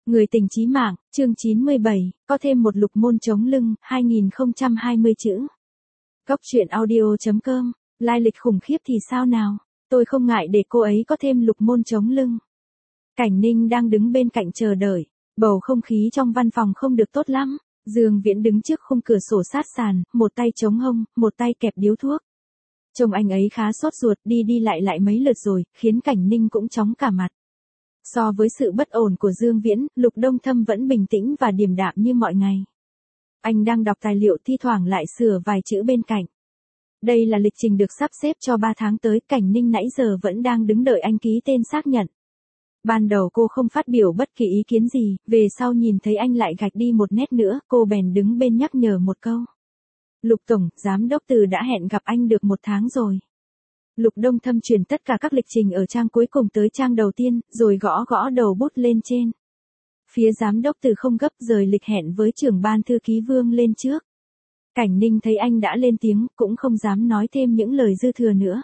Người tình chí mạng, chương 97, có thêm một lục môn chống lưng, 2020 chữ. Góc truyện audio.com, lai lịch khủng khiếp thì sao nào, tôi không ngại để cô ấy có thêm lục môn chống lưng. Cảnh Ninh đang đứng bên cạnh chờ đợi, bầu không khí trong văn phòng không được tốt lắm. Dương Viễn đứng trước khung cửa sổ sát sàn, một tay chống hông, một tay kẹp điếu thuốc. Trông anh ấy khá sốt ruột, đi đi lại mấy lượt rồi, khiến Cảnh Ninh cũng chóng cả mặt. So với sự bất ổn của Dương Viễn, Lục Đông Thâm vẫn bình tĩnh và điềm đạm như mọi ngày. Anh đang đọc tài liệu, thi thoảng lại sửa vài chữ bên cạnh. Đây là lịch trình được sắp xếp cho 3 tháng tới, Cảnh Ninh nãy giờ vẫn đang đứng đợi anh ký tên xác nhận. Ban đầu cô không phát biểu bất kỳ ý kiến gì, về sau nhìn thấy anh lại gạch đi một nét nữa, cô bèn đứng bên nhắc nhở một câu. Lục Tổng, Giám đốc Từ đã hẹn gặp anh được 1 tháng rồi. Lục Đông Thâm chuyển tất cả các lịch trình ở trang cuối cùng tới trang đầu tiên, rồi gõ đầu bút lên trên. Phía Giám đốc Từ không gấp, rời lịch hẹn với trưởng ban thư ký Vương lên trước. Cảnh Ninh thấy anh đã lên tiếng, cũng không dám nói thêm những lời dư thừa nữa.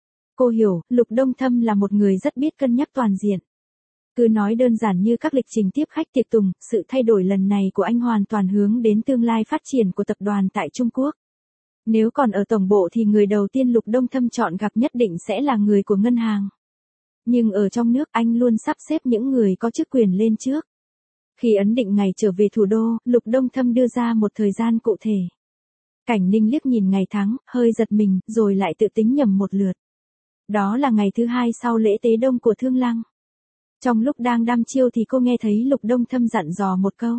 Cô hiểu, Lục Đông Thâm là một người rất biết cân nhắc toàn diện. Cứ nói đơn giản như các lịch trình tiếp khách tiệc tùng, sự thay đổi lần này của anh hoàn toàn hướng đến tương lai phát triển của tập đoàn tại Trung Quốc. Nếu còn ở tổng bộ thì người đầu tiên Lục Đông Thâm chọn gặp nhất định sẽ là người của ngân hàng. Nhưng ở trong nước anh luôn sắp xếp những người có chức quyền lên trước. Khi ấn định ngày trở về thủ đô, Lục Đông Thâm đưa ra một thời gian cụ thể. Cảnh Ninh liếc nhìn ngày tháng, hơi giật mình, rồi lại tự tính nhầm một lượt. Đó là ngày thứ 2 sau lễ tế đông của Thương Lăng. Trong lúc đang đăm chiêu thì cô nghe thấy Lục Đông Thâm dặn dò một câu.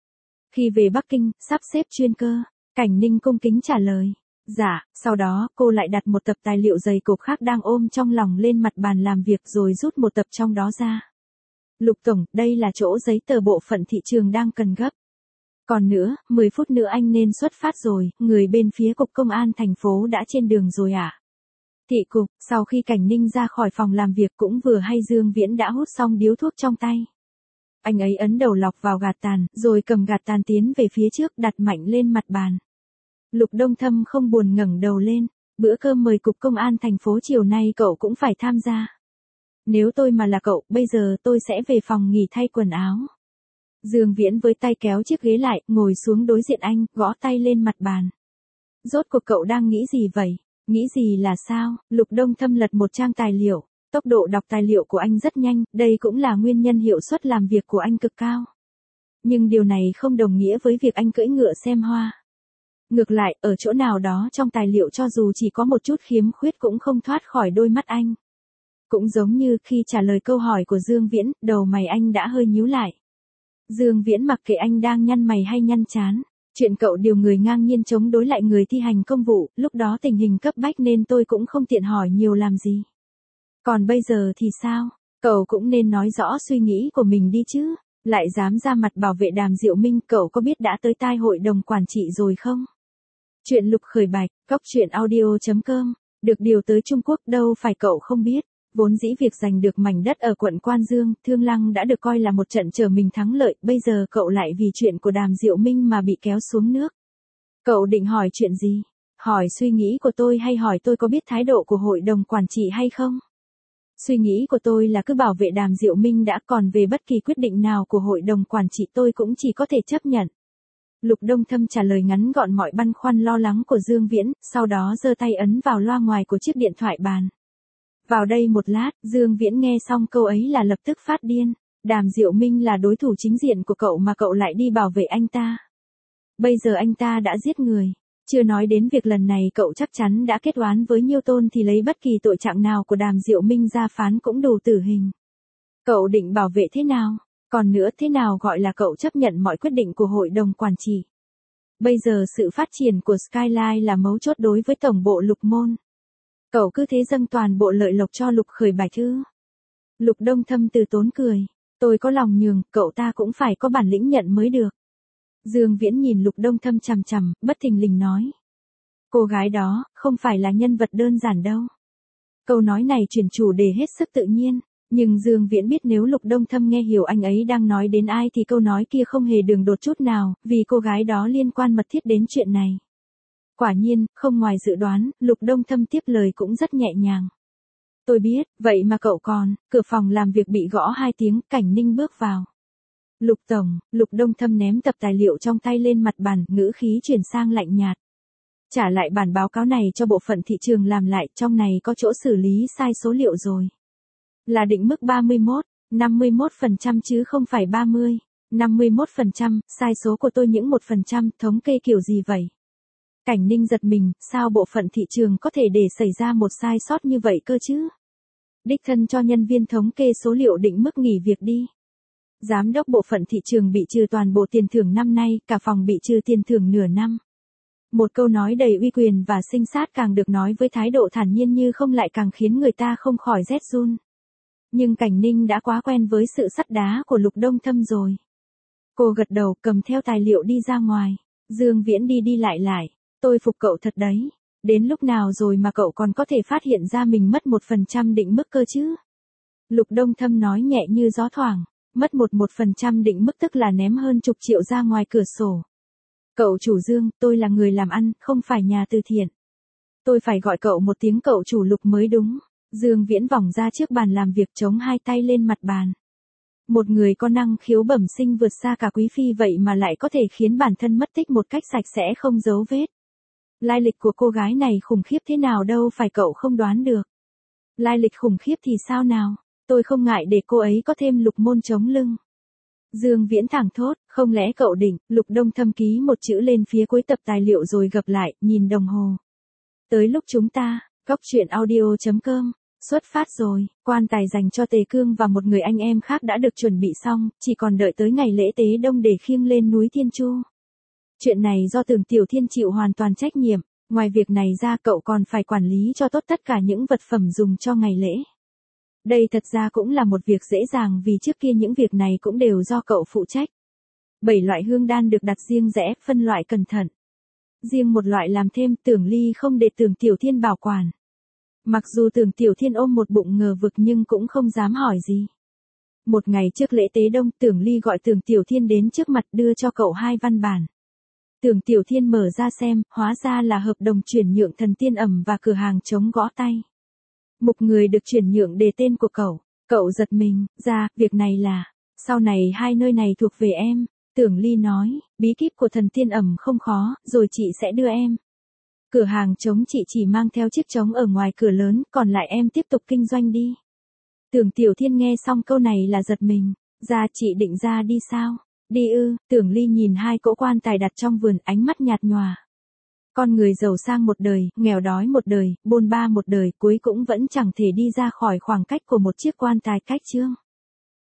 Khi về Bắc Kinh, sắp xếp chuyên cơ. Cảnh Ninh cung kính trả lời. Dạ, sau đó cô lại đặt một tập tài liệu dày cộp khác đang ôm trong lòng lên mặt bàn làm việc rồi rút một tập trong đó ra. Lục Tổng, đây là chỗ giấy tờ bộ phận thị trường đang cần gấp. Còn nữa, 10 phút nữa anh nên xuất phát rồi, người bên phía cục công an thành phố đã trên đường rồi ạ. Thị cục, sau khi Cảnh Ninh ra khỏi phòng làm việc cũng vừa hay Dương Viễn đã hút xong điếu thuốc trong tay. Anh ấy ấn đầu lọc vào gạt tàn, rồi cầm gạt tàn tiến về phía trước đặt mạnh lên mặt bàn. Lục Đông Thâm không buồn ngẩng đầu lên, bữa cơm mời cục công an thành phố chiều nay cậu cũng phải tham gia. Nếu tôi mà là cậu, bây giờ tôi sẽ về phòng nghỉ thay quần áo. Dương Viễn với tay kéo chiếc ghế lại, ngồi xuống đối diện anh, gõ tay lên mặt bàn. Rốt cuộc cậu đang nghĩ gì vậy? Nghĩ gì là sao? Lục Đông Thâm lật một trang tài liệu. Tốc độ đọc tài liệu của anh rất nhanh, đây cũng là nguyên nhân hiệu suất làm việc của anh cực cao. Nhưng điều này không đồng nghĩa với việc anh cưỡi ngựa xem hoa. Ngược lại, ở chỗ nào đó trong tài liệu cho dù chỉ có một chút khiếm khuyết cũng không thoát khỏi đôi mắt anh. Cũng giống như khi trả lời câu hỏi của Dương Viễn, đầu mày anh đã hơi nhíu lại. Dương Viễn mặc kệ anh đang nhăn mày hay nhăn trán. Chuyện cậu điều người ngang nhiên chống đối lại người thi hành công vụ, lúc đó tình hình cấp bách nên tôi cũng không tiện hỏi nhiều làm gì. Còn bây giờ thì sao? Cậu cũng nên nói rõ suy nghĩ của mình đi chứ. Lại dám ra mặt bảo vệ Đàm Diệu Minh, cậu có biết đã tới tai hội đồng quản trị rồi không? Chuyện Lục Khởi Bạch, góc truyện audio.com, được điều tới Trung Quốc đâu phải cậu không biết. Vốn dĩ việc giành được mảnh đất ở quận Quan Dương, Thương Lăng đã được coi là một trận trở mình thắng lợi, bây giờ cậu lại vì chuyện của Đàm Diệu Minh mà bị kéo xuống nước. Cậu định hỏi chuyện gì? Hỏi suy nghĩ của tôi hay hỏi tôi có biết thái độ của hội đồng quản trị hay không? Suy nghĩ của tôi là cứ bảo vệ Đàm Diệu Minh đã, còn về bất kỳ quyết định nào của hội đồng quản trị tôi cũng chỉ có thể chấp nhận. Lục Đông Thâm trả lời ngắn gọn mọi băn khoăn lo lắng của Dương Viễn, sau đó giơ tay ấn vào loa ngoài của chiếc điện thoại bàn. Vào đây một lát, Dương Viễn nghe xong câu ấy là lập tức phát điên. Đàm Diệu Minh là đối thủ chính diện của cậu mà cậu lại đi bảo vệ anh ta. Bây giờ anh ta đã giết người. Chưa nói đến việc lần này cậu chắc chắn đã kết oán với Nhiêu Tôn thì lấy bất kỳ tội trạng nào của Đàm Diệu Minh ra phán cũng đủ tử hình. Cậu định bảo vệ thế nào? Còn nữa, thế nào gọi là cậu chấp nhận mọi quyết định của hội đồng quản trị? Bây giờ sự phát triển của Skyline là mấu chốt đối với tổng bộ Lục Môn. Cậu cứ thế dâng toàn bộ lợi lộc cho Lục Khởi Bạch ư? Lục Đông Thâm từ tốn cười. Tôi có lòng nhường, cậu ta cũng phải có bản lĩnh nhận mới được. Dương Viễn nhìn Lục Đông Thâm chằm chằm, bất thình lình nói. Cô gái đó, không phải là nhân vật đơn giản đâu. Câu nói này chuyển chủ đề hết sức tự nhiên, nhưng Dương Viễn biết nếu Lục Đông Thâm nghe hiểu anh ấy đang nói đến ai thì câu nói kia không hề đường đột chút nào, vì cô gái đó liên quan mật thiết đến chuyện này. Quả nhiên, không ngoài dự đoán, Lục Đông Thâm tiếp lời cũng rất nhẹ nhàng. Tôi biết, vậy mà cậu còn, cửa phòng làm việc bị gõ 2 tiếng, Cảnh Ninh bước vào. Lục Tổng, Lục Đông Thâm ném tập tài liệu trong tay lên mặt bàn, ngữ khí chuyển sang lạnh nhạt. Trả lại bản báo cáo này cho bộ phận thị trường làm lại, trong này có chỗ xử lý sai số liệu rồi. Là định mức 51% chứ không phải 30, 51%, sai số của tôi những 1%, thống kê kiểu gì vậy? Cảnh Ninh giật mình, sao bộ phận thị trường có thể để xảy ra một sai sót như vậy cơ chứ? Đích thân cho nhân viên thống kê số liệu định mức nghỉ việc đi. Giám đốc bộ phận thị trường bị trừ toàn bộ tiền thưởng năm nay, cả phòng bị trừ tiền thưởng nửa năm. Một câu nói đầy uy quyền và sinh sát càng được nói với thái độ thản nhiên như không lại càng khiến người ta không khỏi rét run. Nhưng Cảnh Ninh đã quá quen với sự sắt đá của Lục Đông Thâm rồi. Cô gật đầu cầm theo tài liệu đi ra ngoài. Dương Viễn đi đi lại. Tôi phục cậu thật đấy. Đến lúc nào rồi mà cậu còn có thể phát hiện ra mình mất 1% định mức cơ chứ? Lục Đông Thâm nói nhẹ như gió thoảng. Mất 1% định mức tức là ném hơn chục triệu ra ngoài cửa sổ. Cậu chủ Dương, tôi là người làm ăn, không phải nhà từ thiện. Tôi phải gọi cậu một tiếng cậu chủ Lục mới đúng. Dương Viễn vòng ra trước bàn làm việc chống hai tay lên mặt bàn. Một người có năng khiếu bẩm sinh vượt xa cả quý phi vậy mà lại có thể khiến bản thân mất tích một cách sạch sẽ không dấu vết. Lai lịch của cô gái này khủng khiếp thế nào đâu phải cậu không đoán được. Lai lịch khủng khiếp thì sao nào, tôi không ngại để cô ấy có thêm lục môn chống lưng. Dương Viễn thẳng thốt, không lẽ cậu định? Lục Đông Thâm ký một chữ lên phía cuối tập tài liệu rồi gập lại, nhìn đồng hồ. Tới lúc chúng ta, Góc Chuyện Audio.com, xuất phát rồi, quan tài dành cho Tề Cương và một người anh em khác đã được chuẩn bị xong, chỉ còn đợi tới ngày lễ tế đông để khiêng lên núi Thiên Chu. Chuyện này do Tưởng Tiểu Thiên chịu hoàn toàn trách nhiệm, ngoài việc này ra cậu còn phải quản lý cho tốt tất cả những vật phẩm dùng cho ngày lễ. Đây thật ra cũng là một việc dễ dàng vì trước kia những việc này cũng đều do cậu phụ trách. 7 loại hương đan được đặt riêng rẽ, phân loại cẩn thận. Riêng một loại làm thêm, Tưởng Ly không để Tưởng Tiểu Thiên bảo quản. Mặc dù Tưởng Tiểu Thiên ôm một bụng ngờ vực nhưng cũng không dám hỏi gì. Một ngày trước lễ tế đông, Tưởng Ly gọi Tưởng Tiểu Thiên đến trước mặt đưa cho cậu 2 văn bản. Tưởng Tiểu Thiên mở ra xem, hóa ra là hợp đồng chuyển nhượng Thần Tiên Ẩm và cửa hàng chống gõ tay. Mục người được chuyển nhượng đề tên của cậu. Cậu giật mình, việc này là, sau này 2 nơi này thuộc về em. Tưởng Ly nói, bí kíp của Thần Tiên Ẩm không khó, rồi chị sẽ đưa em. Cửa hàng trống chị chỉ mang theo chiếc trống ở ngoài cửa lớn, còn lại em tiếp tục kinh doanh đi. Tưởng Tiểu Thiên nghe xong câu này là giật mình, chị định ra đi sao? Đi ư? Tưởng Ly nhìn 2 cỗ quan tài đặt trong vườn, ánh mắt nhạt nhòa. Con người giàu sang một đời, nghèo đói một đời, bôn ba một đời, cuối cũng vẫn chẳng thể đi ra khỏi khoảng cách của một chiếc quan tài cách chương.